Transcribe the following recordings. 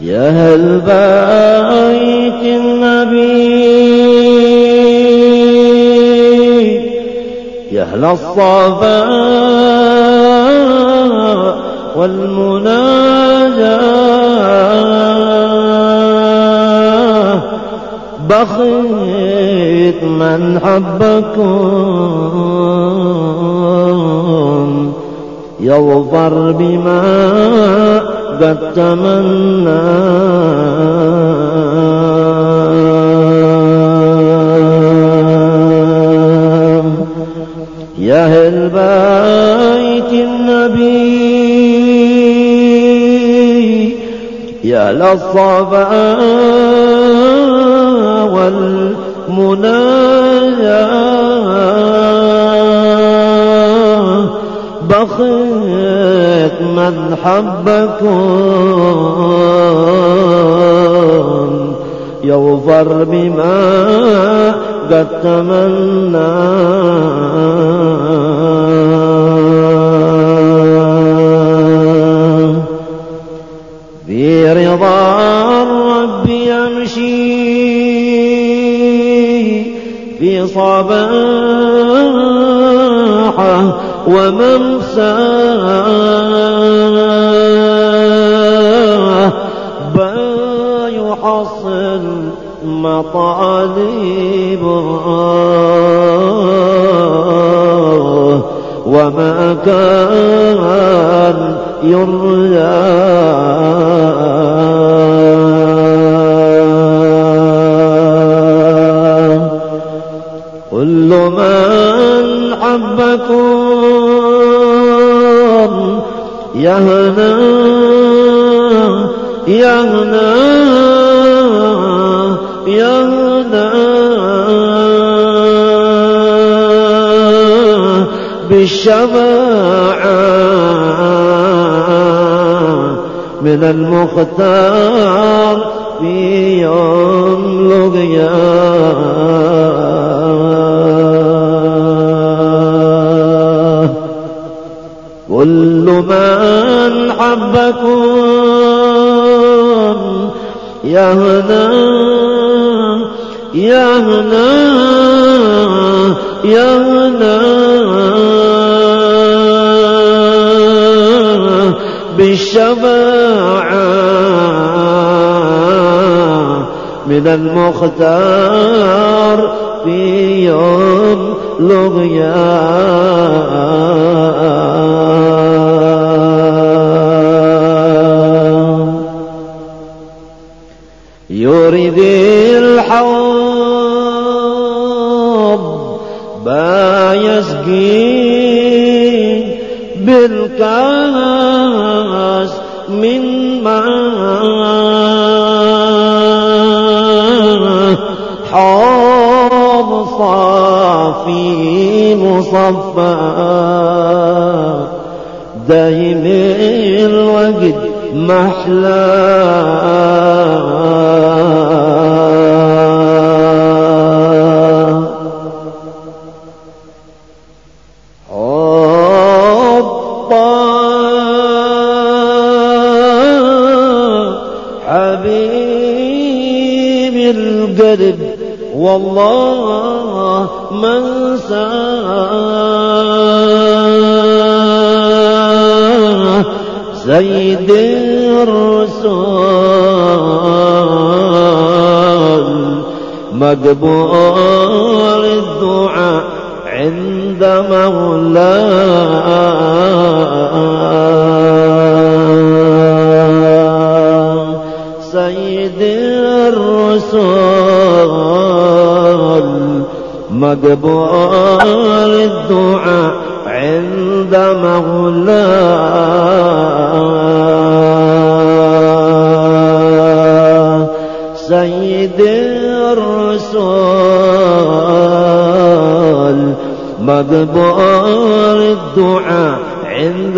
يا أهل بيت النبي يا أهل الصفاء والمناجاة بخيت من حبكم يظفر بما قد تمنى يا أهل بيت النبي يا أهل الصفاء والمناجاة بخيت من حبكم يظفر بما قد تمنى في رضا الرب يمشي في صباحه وممساه بيحصل مطالبه وما كان يرجى كل من حبكم يهنا يهنا يهنا بالشفاعة من المختار في يوم القيامة كل من حبكم يهنا يهنا يهنا بالشفاعة من المختار في يوم القيامة يريد الحوض با يسقي بالكاس من ماء حوض صافي مصفى دايم الوقت محلى حبيب القلب والله من ساه سيد الرسول مقبول الدعاء عند مولاه سيد الرسول مقبول الدعاء عند مولاه سيد الرسول مقبول الدعاء عند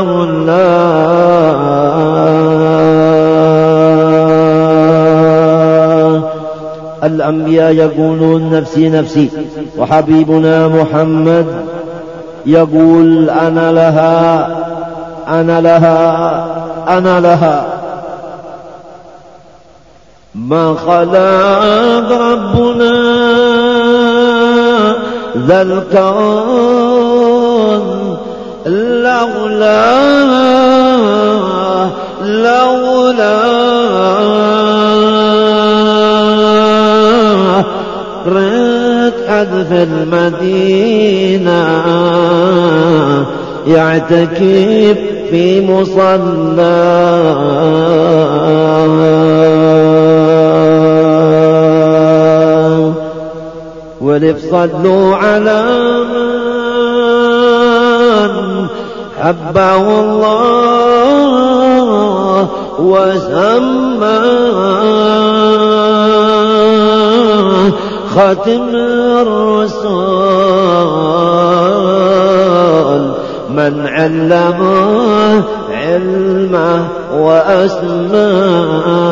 مولاه الأنبياء يقولون نفسي نفسي وحبيبنا محمد يقول أنا لها أنا لها أنا لها ما خلق ربنا ذا الكون لولا رد حد في المدينة يعتكف في مصلى ولف صلوا على من حبه الله وسماه خاتم الرسول من علمه علمه وأسماه